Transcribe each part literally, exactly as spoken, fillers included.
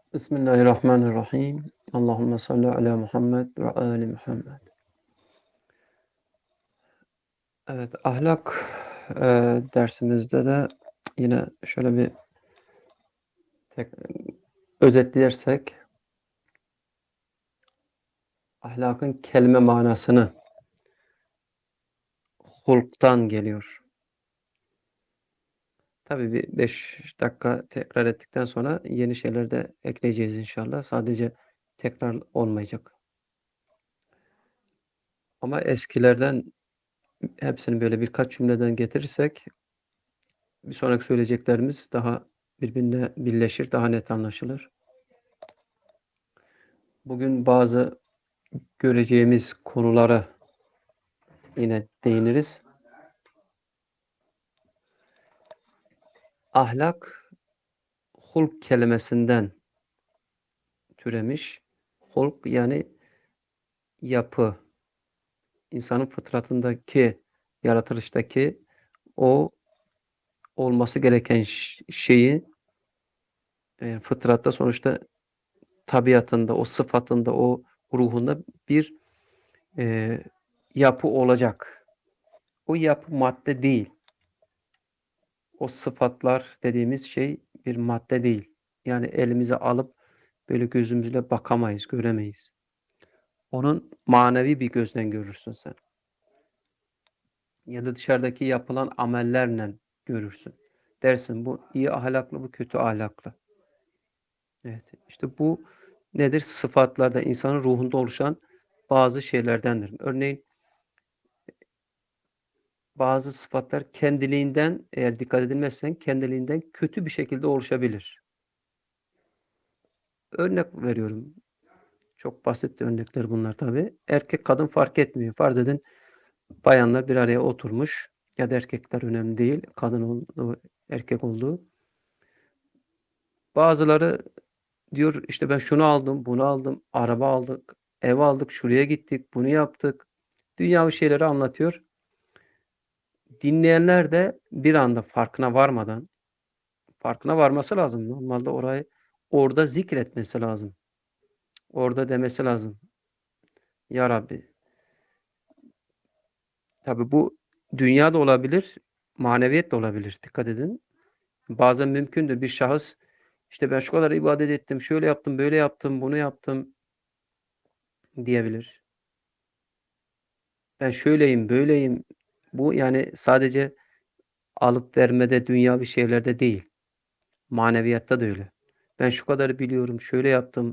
Bismillahirrahmanirrahim. Allahümme salli ala Muhammed ve ali Muhammed. Evet, ahlak eee, dersimizde de yine şöyle bir tek, özetlersek ahlakın kelime manasını hulktan geliyor. Tabii bir beş dakika tekrar ettikten sonra yeni şeyler de ekleyeceğiz inşallah. Sadece tekrar olmayacak. Ama eskilerden hepsini böyle birkaç cümleden getirirsek bir sonraki söyleyeceklerimiz daha birbirine birleşir, daha net anlaşılır. Bugün bazı göreceğimiz konulara yine değiniriz. Ahlak, hulk kelimesinden türemiş. Hulk yani yapı, insanın fıtratındaki, yaratılıştaki o olması gereken şeyi e, fıtratta sonuçta tabiatında, o sıfatında, o ruhunda bir e, yapı olacak. O yapı madde değil. O sıfatlar dediğimiz şey bir madde değil. Yani elimize alıp böyle gözümüzle bakamayız, göremeyiz. Onun manevi bir gözden görürsün sen. Ya da dışarıdaki yapılan amellerle görürsün. Dersin bu iyi ahlaklı, bu kötü ahlaklı. Evet. İşte bu nedir? Sıfatlarda insanın ruhunda oluşan bazı şeylerdendir. Örneğin bazı sıfatlar kendiliğinden eğer dikkat edilmezsen kendiliğinden kötü bir şekilde oluşabilir. Örnek veriyorum. Çok basit örnekler bunlar tabii. Erkek kadın fark etmiyor. Farz edin bayanlar bir araya oturmuş ya da erkekler önemli değil. Kadın olduğu, erkek olduğu. Bazıları diyor işte ben şunu aldım, bunu aldım, araba aldık, ev aldık, şuraya gittik, bunu yaptık. Dünyavi şeyleri anlatıyor. Dinleyenler de bir anda farkına varmadan, farkına varması lazım. Normalde orayı orada zikretmesi lazım. Orada demesi lazım. Ya Rabbi. Tabii bu dünya da olabilir, maneviyat da olabilir. Dikkat edin. Bazen mümkündür bir şahıs işte ben şu kadar ibadet ettim, şöyle yaptım, böyle yaptım, bunu yaptım diyebilir. Ben şöyleyim, böyleyim. Bu yani sadece alıp vermede, dünyavi şeylerde değil. Maneviyatta da öyle. Ben şu kadarı biliyorum, şöyle yaptım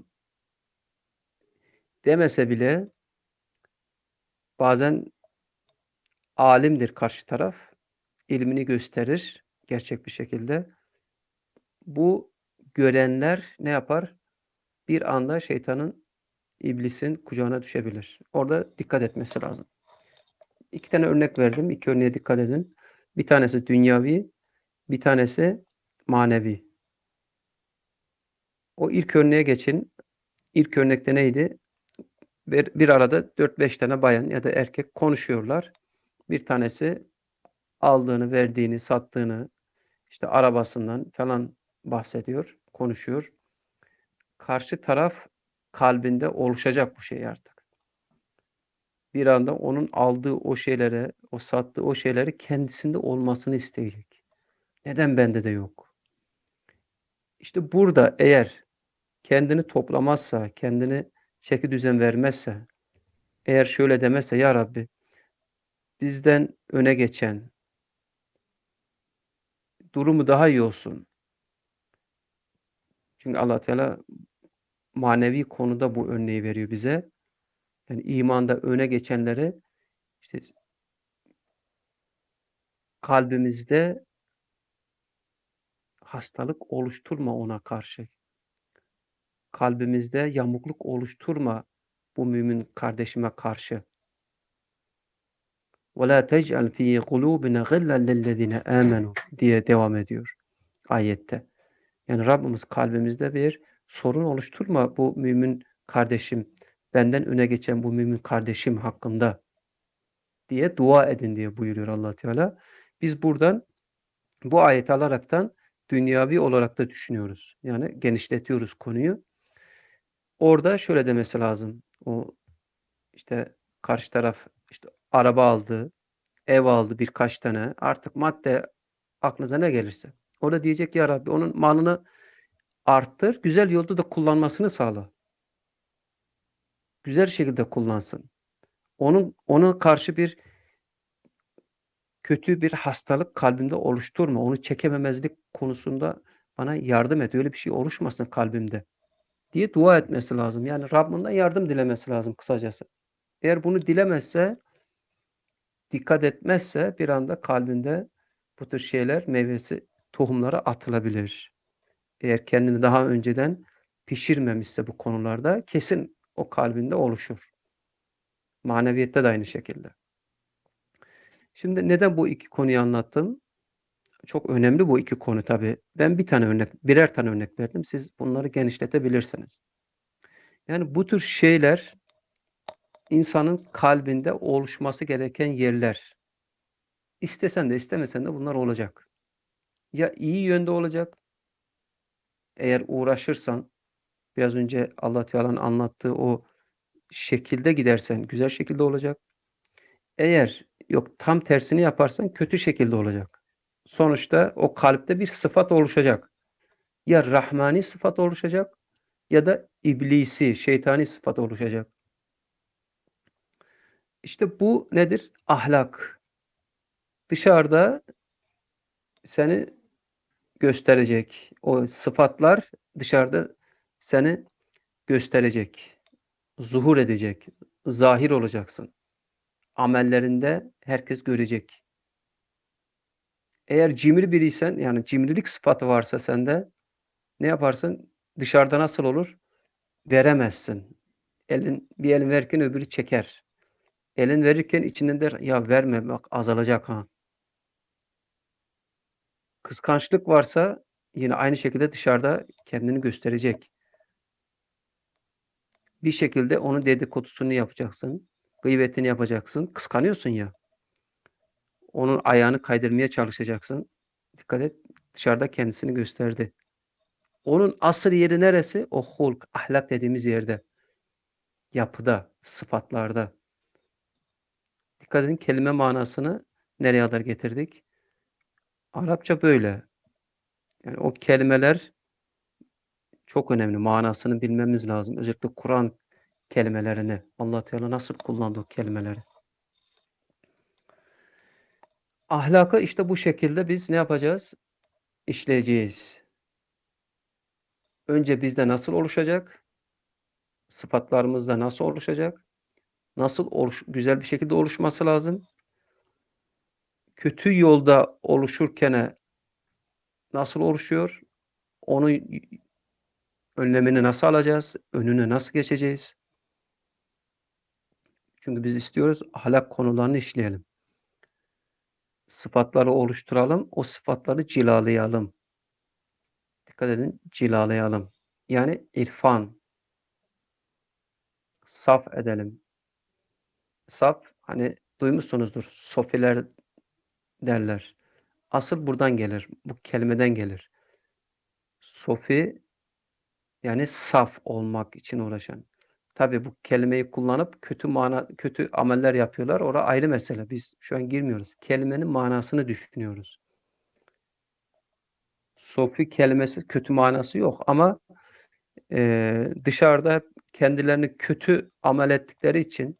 demese bile bazen alimdir karşı taraf. İlmini gösterir gerçek bir şekilde. Bu görenler ne yapar? Bir anda şeytanın, iblisin kucağına düşebilir. Orada dikkat etmesi lazım. İki tane örnek verdim. İki örneğe dikkat edin. Bir tanesi dünyavi, bir tanesi manevi. O ilk örneğe geçin. İlk örnekte neydi? Bir, bir arada dört beş tane bayan ya da erkek konuşuyorlar. Bir tanesi aldığını, verdiğini, sattığını, işte arabasından falan bahsediyor, konuşuyor. Karşı taraf kalbinde oluşacak bu şey artık. Bir anda onun aldığı o şeylere, o sattığı o şeyleri kendisinde olmasını isteyecek. Neden bende de yok? İşte burada eğer kendini toplamazsa, kendini çekidüzen vermezse, eğer şöyle demezse, "Ya Rabbi, bizden öne geçen, durumu daha iyi olsun." Çünkü Allah Teala manevi konuda bu örneği veriyor bize. Yani imanda öne geçenleri işte kalbimizde hastalık oluşturma ona karşı. Kalbimizde yamukluk oluşturma bu mümin kardeşime karşı. وَلَا تَجْعَلْ ف۪ي قُلُوبِنَا غِلًّا لِلَّذ۪ينَ آمَنُوا diye devam ediyor ayette. Yani Rabbimiz kalbimizde bir sorun oluşturma bu mümin kardeşim, benden öne geçen bu mümin kardeşim hakkında diye dua edin diye buyuruyor Allah Teala. Biz buradan bu ayeti alaraktan dünyavi olarak da düşünüyoruz. Yani genişletiyoruz konuyu. Orada şöyle demesi lazım. O işte karşı taraf işte araba aldı, ev aldı birkaç tane. Artık madde aklınıza ne gelirse. O da diyecek ya Rabbi onun malını arttır, güzel yolda da kullanmasını sağla. Güzel şekilde kullansın. Onun ona karşı bir kötü bir hastalık kalbimde oluşturma. Onu çekememezlik konusunda bana yardım et. Öyle bir şey oluşmasın kalbimde diye dua etmesi lazım. Yani Rabbinden yardım dilemesi lazım kısacası. Eğer bunu dilemezse, dikkat etmezse bir anda kalbinde bu tür şeyler, meyvesi, tohumları atılabilir. Eğer kendini daha önceden pişirmemişse bu konularda kesin o kalbinde oluşur. Maneviyette de aynı şekilde. Şimdi neden bu iki konuyu anlattım? Çok önemli bu iki konu tabii. Ben bir tane örnek, birer tane örnek verdim. Siz bunları genişletebilirsiniz. Yani bu tür şeyler insanın kalbinde oluşması gereken yerler. İstesen de istemesen de bunlar olacak. Ya iyi yönde olacak, eğer uğraşırsan, biraz önce Allah Teala'nın anlattığı o şekilde gidersen güzel şekilde olacak. Eğer yok tam tersini yaparsan kötü şekilde olacak. Sonuçta o kalpte bir sıfat oluşacak. Ya rahmani sıfat oluşacak ya da iblisi, şeytani sıfat oluşacak. İşte bu nedir? Ahlak. Dışarıda seni gösterecek. O sıfatlar dışarıda seni gösterecek. Zuhur edecek. Zahir olacaksın. Amellerinde herkes görecek. Eğer cimri biriysen, yani cimrilik sıfatı varsa sende ne yaparsın? Dışarıda nasıl olur? Veremezsin. Elin, bir elin verirken öbürü çeker. Elin verirken içinden der, ya verme bak azalacak ha. Kıskançlık varsa yine aynı şekilde dışarıda kendini gösterecek. Bir şekilde onun dedikodusunu yapacaksın. Gıybetini yapacaksın. Kıskanıyorsun ya. Onun ayağını kaydırmaya çalışacaksın. Dikkat et, dışarıda kendisini gösterdi. Onun asıl yeri neresi? O hulk, ahlak dediğimiz yerde. Yapıda, sıfatlarda. Dikkat edin, kelime manasını nereye kadar getirdik? Arapça böyle. Yani o kelimeler çok önemli. Manasını bilmemiz lazım. Özellikle Kur'an kelimelerini. Allah Teala nasıl kullandı o kelimeleri. Ahlakı işte bu şekilde biz ne yapacağız? İşleyeceğiz. Önce bizde nasıl oluşacak? Sıfatlarımızda nasıl oluşacak? Nasıl oluş güzel bir şekilde oluşması lazım? Kötü yolda oluşurken nasıl oluşuyor? Onu önlemini nasıl alacağız? Önüne nasıl geçeceğiz? Çünkü biz istiyoruz ahlak konularını işleyelim. Sıfatları oluşturalım, o sıfatları cilalayalım. Dikkat edin, cilalayalım. Yani irfan, saf edelim. Saf, hani duymuşsunuzdur, sofiler derler. Asıl buradan gelir, bu kelimeden gelir. Sofi, yani saf olmak için uğraşan. Tabii bu kelimeyi kullanıp kötü mana kötü ameller yapıyorlar. Orası ayrı mesele. Biz şu an girmiyoruz. Kelimenin manasını düşünüyoruz. Sofi kelimesi kötü manası yok ama eee, dışarıda kendilerini kötü amel ettikleri için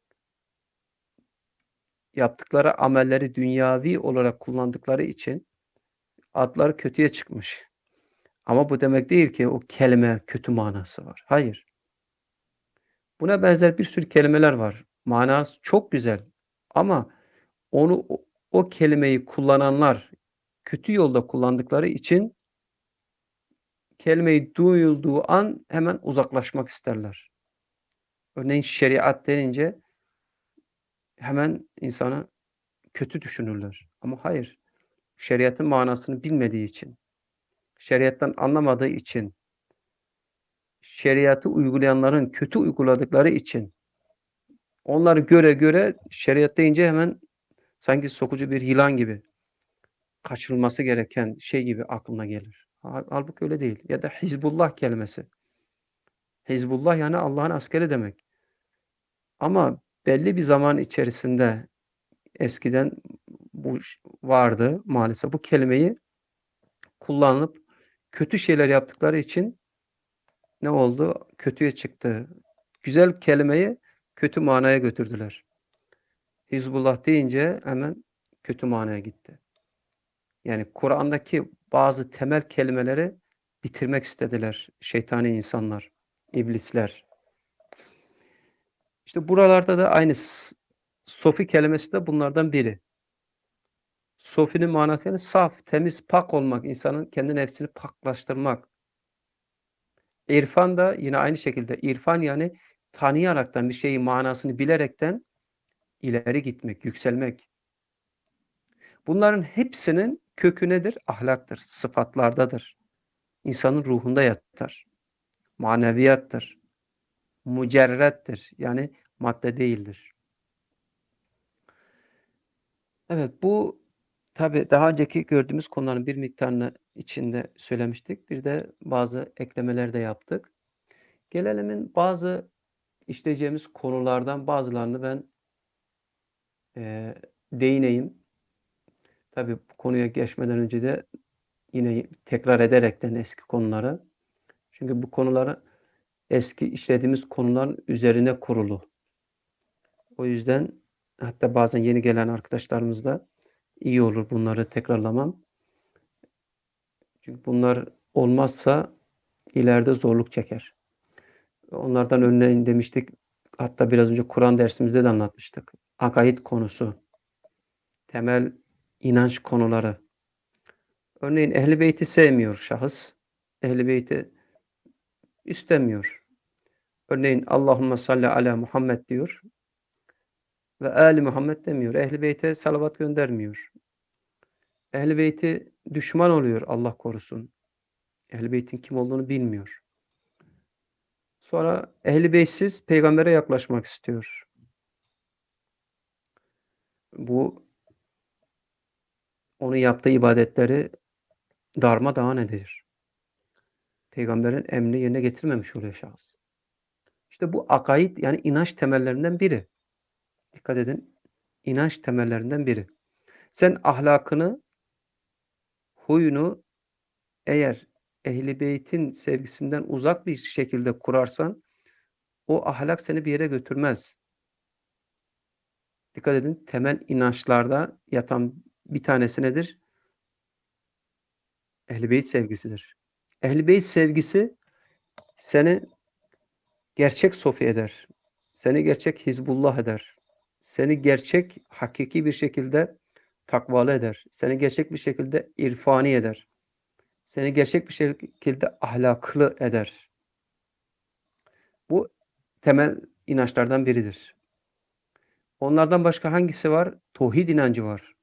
yaptıkları amelleri dünyavi olarak kullandıkları için adları kötüye çıkmış. Ama bu demek değil ki o kelime kötü manası var. Hayır. Buna benzer bir sürü kelimeler var. Manası çok güzel ama onu o, o kelimeyi kullananlar kötü yolda kullandıkları için kelimeyi duyulduğu an hemen uzaklaşmak isterler. Örneğin şeriat denince hemen insana kötü düşünürler. Ama hayır. Şeriatın manasını bilmediği için, şeriattan anlamadığı için, şeriatı uygulayanların kötü uyguladıkları için onları göre göre şeriat deyince hemen sanki sokucu bir yılan gibi kaçırılması gereken şey gibi aklına gelir. Hâl hâlbuki öyle değil. Ya da Hizbullah kelimesi. Hizbullah yani Allah'ın askeri demek. Ama belli bir zaman içerisinde eskiden bu ş vardı maalesef. Bu kelimeyi kullanıp kötü şeyler yaptıkları için ne oldu? Kötüye çıktı. Güzel kelimeyi kötü manaya götürdüler. Hizbullah deyince hemen kötü manaya gitti. Yani Kur'an'daki bazı temel kelimeleri bitirmek istediler şeytani insanlar, iblisler. İşte buralarda da aynı s sofi kelimesi de bunlardan biri. Sofinin manası yani saf, temiz, pak olmak, insanın kendi nefsini paklaştırmak. İrfan da yine aynı şekilde. İrfan yani tanıyaraktan bir şeyin manasını bilerekten ileri gitmek, yükselmek. Bunların hepsinin kökü nedir? Ahlaktır, sıfatlardadır. İnsanın ruhunda yatar. Maneviyattır. Mücerrettir. Yani madde değildir. Evet, bu tabii daha önceki gördüğümüz konuların bir miktarını içinde söylemiştik. Bir de bazı eklemeler de yaptık. Gelelim'in bazı işleyeceğimiz konulardan bazılarını ben eee, değineyim. Tabii bu konuya geçmeden önce de yine tekrar ederekten eski konuları. Çünkü bu konuları eski işlediğimiz konuların üzerine kurulu. O yüzden hatta bazen yeni gelen arkadaşlarımız da iyi olur bunları tekrarlamam. Çünkü bunlar olmazsa ileride zorluk çeker. Onlardan örneğin demiştik, hatta biraz önce Kur'an dersimizde de anlatmıştık. Akaid konusu, temel inanç konuları. Örneğin Ehl-i Beyt'i sevmiyor şahıs. Ehl-i Beyt'i istemiyor. Örneğin Allahümme salli ala Muhammed diyor ve Ali Muhammed demiyor. Ehl-i Beyt'e salavat göndermiyor. Ehl-i Beyt'i düşman oluyor, Allah korusun. Ehl-i Beyt'in kim olduğunu bilmiyor. Sonra Ehl-i Beyt'siz peygambere yaklaşmak istiyor. Bu onun yaptığı ibadetleri darmadağın eder. Peygamberin emrini yerine getirmemiş oluyor şahıs. İşte bu akaid yani inanç temellerinden biri. Dikkat edin. İnanç temellerinden biri. Sen ahlakını, huyunu eğer Ehl-i Beyt'in sevgisinden uzak bir şekilde kurarsan o ahlak seni bir yere götürmez. Dikkat edin, temel inançlarda yatan bir tanesi nedir? Ehl-i Beyt sevgisidir. Ehl-i Beyt sevgisi seni gerçek sofi eder. Seni gerçek Hizbullah eder. Seni gerçek, hakiki bir şekilde takvalı eder. Seni gerçek bir şekilde irfani eder. Seni gerçek bir şekilde ahlaklı eder. Bu temel inançlardan biridir. Onlardan başka hangisi var? Tauhid inancı var.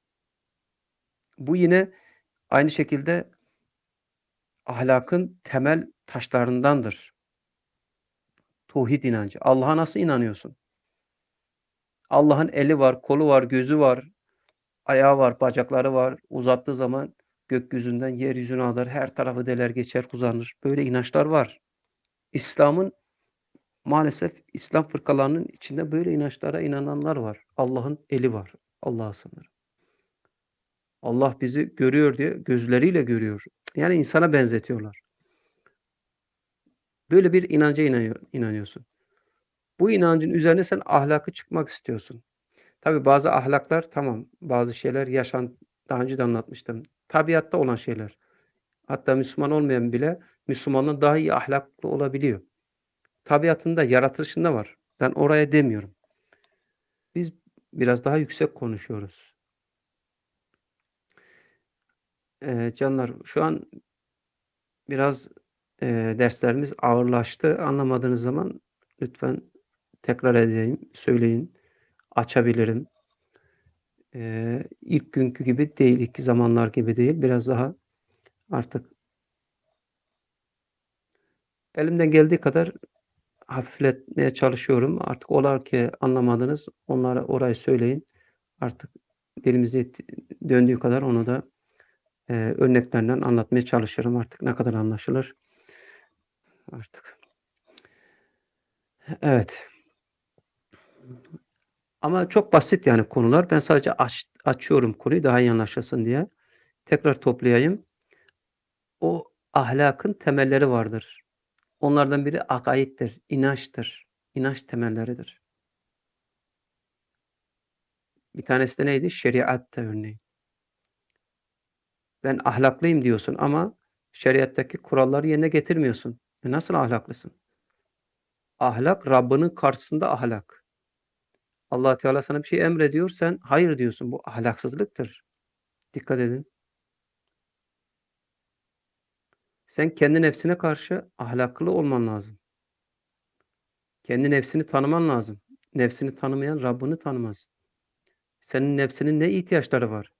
Bu yine aynı şekilde ahlakın temel taşlarındandır. Tauhid inancı. Allah'a nasıl inanıyorsun? Allah'ın eli var, kolu var, gözü var, ayağı var, bacakları var. Uzattığı zaman gökyüzünden yeryüzüne kadar her tarafı deler geçer uzanır. Böyle inançlar var. İslam'ın maalesef İslam fırkalarının içinde böyle inançlara inananlar var. Allah'ın eli var. Allah'a sınır. Allah bizi görüyor diye gözleriyle görüyor. Yani insana benzetiyorlar. Böyle bir inanca inanıyor, inanıyorsun. Bu inancın üzerine sen ahlakı çıkmak istiyorsun. Tabii bazı ahlaklar tamam, bazı şeyler yaşan daha önce de anlatmıştım. Tabiatta olan şeyler. Hatta Müslüman olmayan bile Müslümandan daha iyi ahlaklı olabiliyor. Tabiatında, yaratılışında var. Ben oraya demiyorum. Biz biraz daha yüksek konuşuyoruz. Eee, canlar şu an biraz, eee, derslerimiz ağırlaştı. Anlamadığınız zaman lütfen tekrar edeyim, söyleyin. Açabilirim. Eee, ilk günkü gibi değil, ilk zamanlar gibi değil. Biraz daha artık elimden geldiği kadar hafifletmeye çalışıyorum. Artık olar ki anlamadınız, onlara orayı söyleyin. Artık dilimizde döndüğü kadar onu da eee, örneklerinden anlatmaya çalışırım. Artık ne kadar anlaşılır artık. Evet. Ama çok basit yani konular. Ben sadece aç açıyorum konuyu daha iyi anlaşılsın diye. Tekrar toplayayım. O ahlakın temelleri vardır. Onlardan biri akaittir, inançtır. İnanç temelleridir. Bir tanesi de neydi? Şeriattı örneğin. Ben ahlaklıyım diyorsun ama şeriattaki kuralları yerine getirmiyorsun. E nasıl ahlaklısın? Ahlak Rabbinin karşısında ahlak. Allah Teala sana bir şey emrediyor, sen hayır diyorsun. Bu ahlaksızlıktır. Dikkat edin. Sen kendi nefsine karşı ahlaklı olman lazım. Kendi nefsini tanıman lazım. Nefsini tanımayan Rabbini tanımaz. Senin nefsinin ne ihtiyaçları var?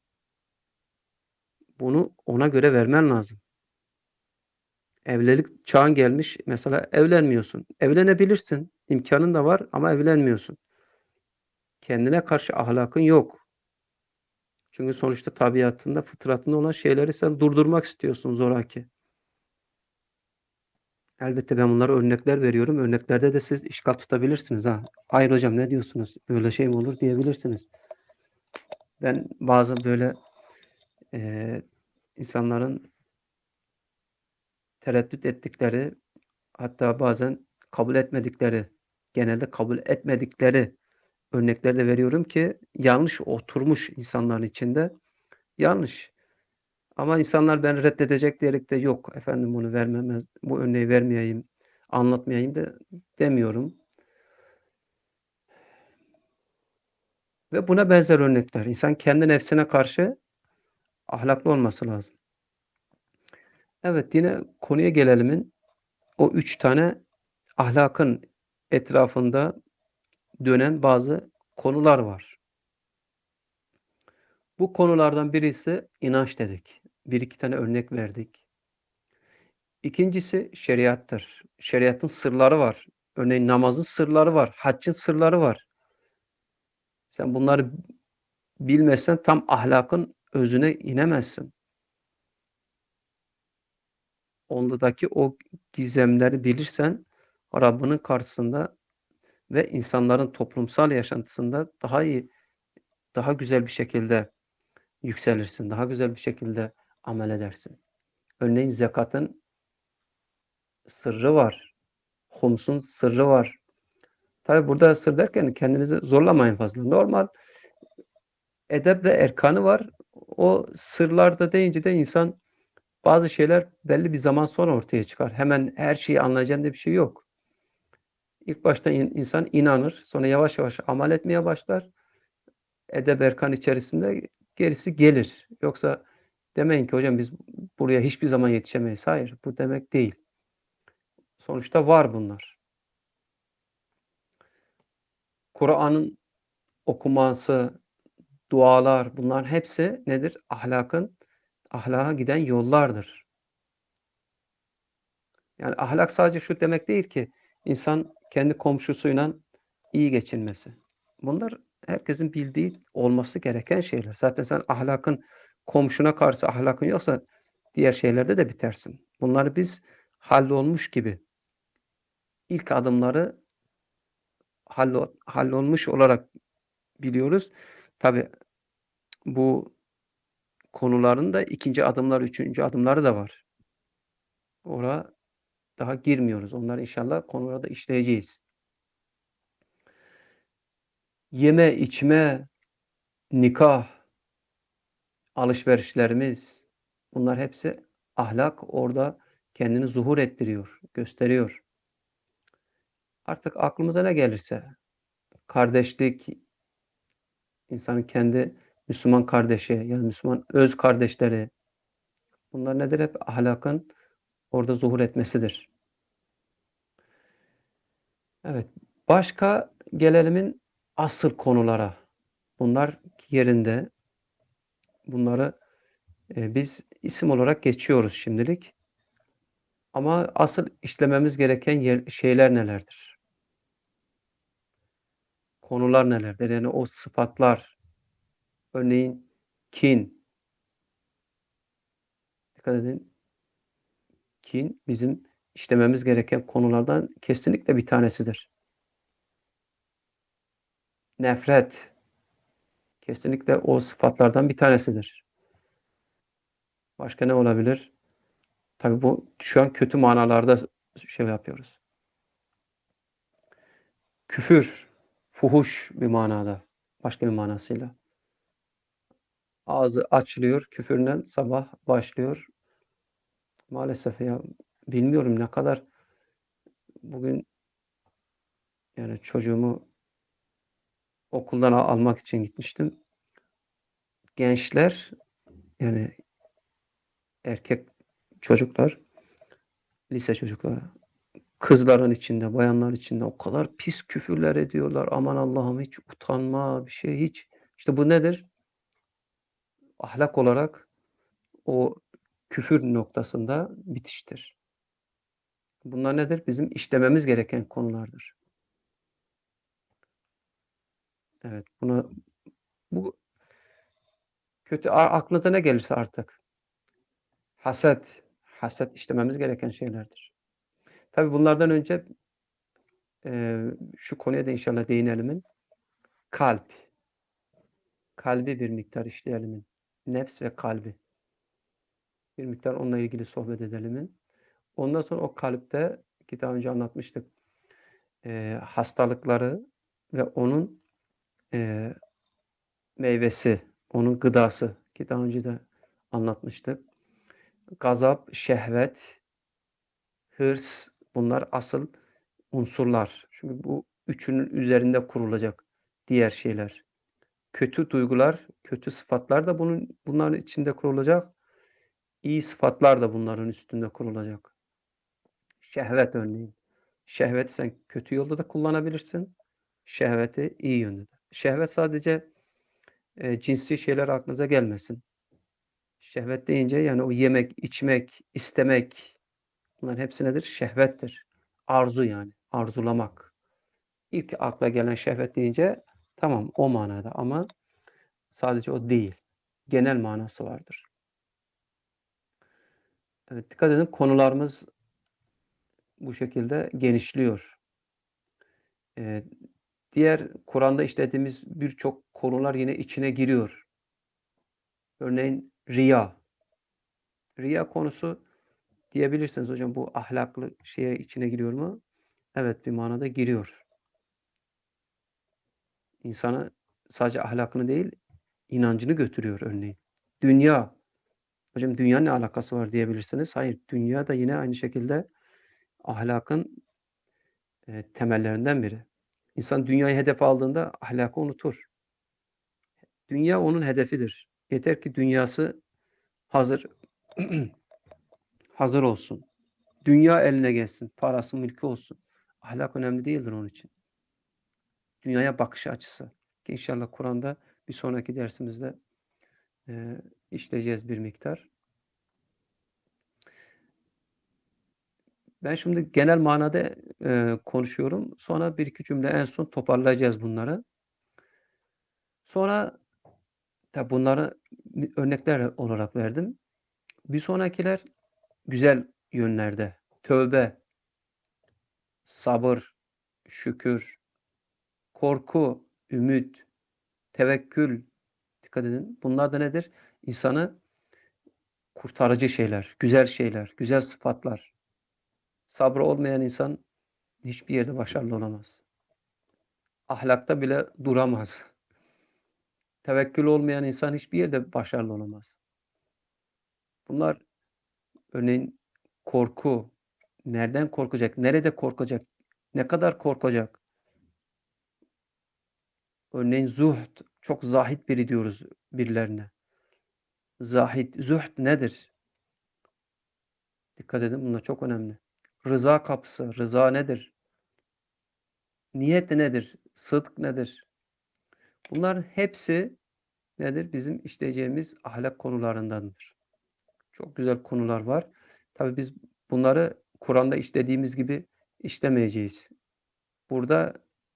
Bunu ona göre vermen lazım. Evlilik çağın gelmiş, mesela evlenmiyorsun. Evlenebilirsin, imkânın da var ama evlenmiyorsun. Kendine karşı ahlakın yok. Çünkü sonuçta tabiatında, fıtratında olan şeyleri sen durdurmak istiyorsun zoraki. Elbette ben bunlara örnekler veriyorum. Örneklerde de siz işgal tutabilirsiniz ha. "Hayır hocam ne diyorsunuz? Böyle şey mi olur?" diyebilirsiniz. Ben bazı böyle, eee, insanların tereddüt ettikleri, hatta bazen kabul etmedikleri, genelde kabul etmedikleri örnekleri de veriyorum ki yanlış oturmuş insanların içinde. Yanlış. Ama insanlar beni reddedecek diyerek de yok efendim bunu vermemez, bu örneği vermeyeyim, anlatmayayım da demiyorum. Ve buna benzer örnekler. İnsan kendi nefsine karşı ahlaklı olması lazım. Evet, yine konuya gelelimin o üç tane ahlakın etrafında dönen bazı konular var. Bu konulardan birisi inanç dedik. Bir iki tane örnek verdik. İkincisi şeriattır. Şeriatın sırları var. Örneğin namazın sırları var, haccın sırları var. Sen bunları bilmezsen tam ahlakın özüne inemezsin. Ondaki o gizemleri bilirsen Rabbinin karşısında ve insanların toplumsal yaşantısında daha iyi, daha güzel bir şekilde yükselirsin. Daha güzel bir şekilde amel edersin. Örneğin zekatın sırrı var. Humsun sırrı var. Tabi burada sır derken kendinizi zorlamayın fazla. Normal edep ve erkanı var. O sırlarda deyince de insan bazı şeyler belli bir zaman sonra ortaya çıkar. Hemen her şeyi anlayacağım diye bir şey yok. İlk başta in, insan inanır. Sonra yavaş yavaş amel etmeye başlar. Edep erkan içerisinde gerisi gelir. Yoksa demeyin ki hocam biz buraya hiçbir zaman yetişemeyiz. Hayır, bu demek değil. Sonuçta var bunlar. Kur'an'ın okuması, dualar bunların hepsi nedir? Ahlakın ahlaka giden yollardır. Yani ahlak sadece şu demek değil ki insan kendi komşusuyla iyi geçinmesi. Bunlar herkesin bildiği, olması gereken şeyler. Zaten sen ahlakın komşuna karşı ahlakın yoksa diğer şeylerde de bitersin. Bunları biz hallolmuş gibi ilk adımları hallo hallolmuş olarak biliyoruz. Tabii bu konuların da ikinci adımlar, üçüncü adımları da var. Ora daha girmiyoruz. Onları inşallah konularda işleyeceğiz. Yeme, içme, nikah, alışverişlerimiz, bunlar hepsi ahlak orada kendini zuhur ettiriyor, gösteriyor. Artık aklımıza ne gelirse, kardeşlik, insanın kendi Müslüman kardeşi, yani Müslüman öz kardeşleri, bunlar nedir? Hep ahlakın orada zuhur etmesidir. Evet, başka gelelimin asıl konulara. Bunlar yerinde. Bunları, eee, biz isim olarak geçiyoruz şimdilik. Ama asıl işlememiz gereken yer şeyler nelerdir? Konular nelerdir? Yani o sıfatlar, örneğin kin, Dikkat edin. Kin bizim işlememiz gereken konulardan kesinlikle bir tanesidir. Nefret kesinlikle o sıfatlardan bir tanesidir. Başka ne olabilir? Tabii bu şu an kötü manalarda şey yapıyoruz. Küfür, fuhuş bir manada, başka bir manasıyla. Ağzı açılıyor, küfürle sabah başlıyor. Maalesef ya, bilmiyorum ne kadar bugün yani çocuğumu okuldan almak için gitmiştim. Gençler yani erkek çocuklar, lise çocukları, kızların içinde, bayanlar içinde o kadar pis küfürler ediyorlar. Aman Allah'ım hiç utanma, bir şey hiç. İşte bu nedir? Ahlak olarak o küfür noktasında bitiştir. Bunlar nedir? Bizim işlememiz gereken konulardır. Evet, buna bu kötü aklınıza ne gelirse artık. Haset, haset işlememiz gereken şeylerdir. Tabii bunlardan önce e, şu konuya da inşallah değinelimin. Kalp. Kalbi bir miktar işleyelimin. Nefs ve kalbi. Bir miktar onunla ilgili sohbet edelimin. Ondan sonra o kalpte ki daha önce anlatmıştık. E, hastalıkları ve onun e, meyvesi, onun gıdası ki daha önce de anlatmıştık. Gazap, şehvet, hırs bunlar asıl unsurlar. Çünkü bu üçünün üzerinde kurulacak diğer şeyler. Kötü duygular, kötü sıfatlar da bunun bunların içinde kurulacak. İyi sıfatlar da bunların üstünde kurulacak. Şehvet örneğin. Şehveti sen kötü yolda da kullanabilirsin. Şehveti iyi yönde de. Şehvet sadece e, cinsi şeyler aklınıza gelmesin. Şehvet deyince yani o yemek, içmek, istemek bunların hepsi nedir? Şehvettir. Arzu yani. Arzulamak. İlk akla gelen şehvet deyince tamam o manada ama sadece o değil. Genel manası vardır. Evet, dikkat edin konularımız bu şekilde genişliyor. Ee, diğer Kur'an'da işlediğimiz birçok konular yine içine giriyor. Örneğin riya. Riya konusu diyebilirsiniz hocam bu ahlaklı şeye içine giriyor mu? Evet bir manada giriyor. İnsanı sadece ahlakını değil inancını götürüyor örneğin. Dünya. Hocam dünya ne alakası var diyebilirsiniz. Hayır, dünya da yine aynı şekilde ahlakın e, temellerinden biri. İnsan dünyayı hedef aldığında ahlakı unutur. Dünya onun hedefidir. Yeter ki dünyası hazır hazır olsun. Dünya eline geçsin. Parası, mülkü olsun. Ahlak önemli değildir onun için. Dünyaya bakış açısı. Ki İnşallah Kur'an'da bir sonraki dersimizde e, işleyeceğiz bir miktar. Ben şimdi genel manada e, konuşuyorum. Sonra bir iki cümle en son toparlayacağız bunları. Sonra tabi bunları örnekler olarak verdim. Bir sonrakiler güzel yönlerde. Tövbe, sabır, şükür, korku, ümit, tevekkül. Dikkat edin. Bunlar da nedir? İnsanı kurtarıcı şeyler, güzel şeyler, güzel sıfatlar. Sabrı olmayan insan hiçbir yerde başarılı olamaz. Ahlakta bile duramaz. Tevekkül olmayan insan hiçbir yerde başarılı olamaz. Bunlar örneğin korku. Nereden korkacak? Nerede korkacak? Ne kadar korkacak? Örneğin zuhd. Çok zahit biri diyoruz birilerine. Zahit, zuhd nedir? Dikkat edin bunlar çok önemli. Rıza kapısı. Rıza nedir? Niyet nedir? Sıdk nedir? Bunların hepsi nedir? Bizim işleyeceğimiz ahlak konularındandır. Çok güzel konular var. Tabii biz bunları Kur'an'da işlediğimiz gibi işlemeyeceğiz. Burada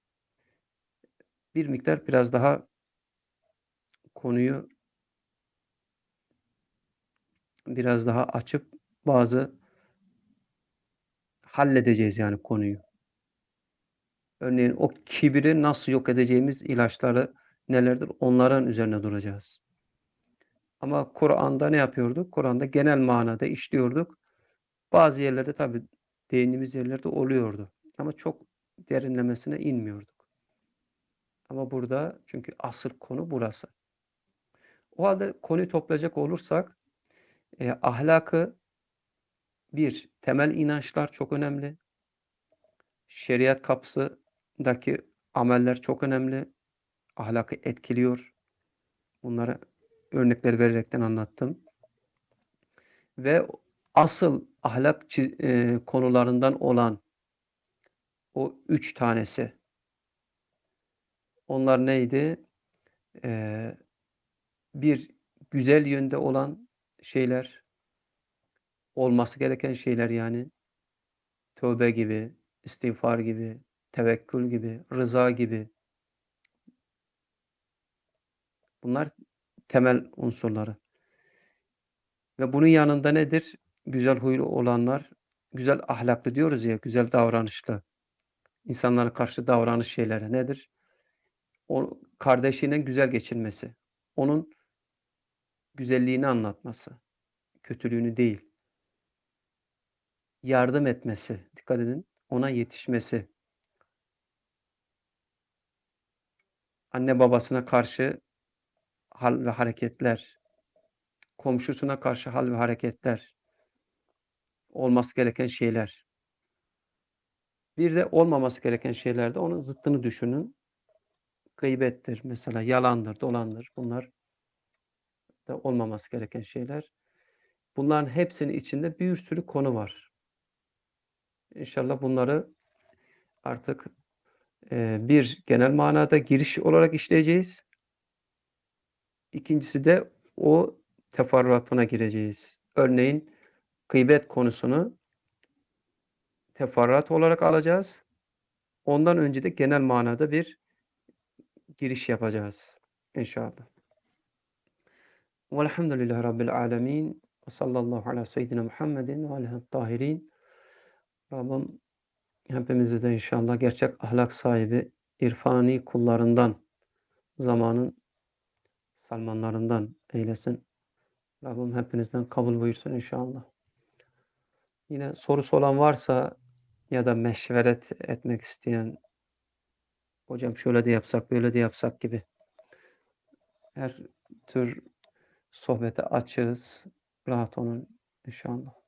bir miktar biraz daha konuyu biraz daha açıp bazı halledeceğiz yani konuyu. Örneğin o kibri nasıl yok edeceğimiz ilaçları nelerdir? Onların üzerine duracağız. Ama Kur'an'da ne yapıyorduk? Kur'an'da genel manada işliyorduk. Bazı yerlerde tabii değindiğimiz yerlerde oluyordu. Ama çok derinlemesine inmiyorduk. Ama burada çünkü asıl konu burası. O halde konuyu toplayacak olursak e, ahlakı bir, temel inançlar çok önemli. Şeriat kapısındaki ameller çok önemli. Ahlakı etkiliyor. Bunları örnekler vererekten anlattım. Ve asıl ahlak e, konularından olan o üç tanesi. Onlar neydi? Ee, bir, güzel yönde olan şeyler, olması gereken şeyler yani. Tövbe gibi, istiğfar gibi, tevekkül gibi, rıza gibi. Bunlar temel unsurları. Ve bunun yanında nedir? Güzel huylu olanlar, güzel ahlaklı diyoruz ya, güzel davranışlı. İnsanlara karşı davranış şeyleri nedir? O kardeşiyle güzel geçinmesi. Onun güzelliğini anlatması. Kötülüğünü değil. Yardım etmesi. Dikkat edin. Ona yetişmesi. Anne babasına karşı hal ve hareketler. Komşusuna karşı hal ve hareketler. Olması gereken şeyler. Bir de olmaması gereken şeylerde onun zıttını düşünün. Gıybettir mesela, yalandır, dolandır. Bunlar da olmaması gereken şeyler. Bunların hepsinin içinde bir sürü konu var. İnşallah bunları artık e, bir genel manada giriş olarak işleyeceğiz. İkincisi de o teferruatına gireceğiz. Örneğin gıybet konusunu teferruat olarak alacağız. Ondan önce de genel manada bir giriş yapacağız inşallah. Velhamdülillahi Rabbil alemin. Ve sallallahu ala seyyidina Muhammedin ve aleyhi tahirin. Rabbim hepimizi de inşallah gerçek ahlak sahibi, irfani kullarından, zamanın Salmanlarından eylesin. Rabbim hepinizden kabul buyursun inşallah. Yine sorusu olan varsa ya da meşveret etmek isteyen, hocam şöyle de yapsak, böyle de yapsak gibi her tür sohbete açığız. Rahat olun inşallah.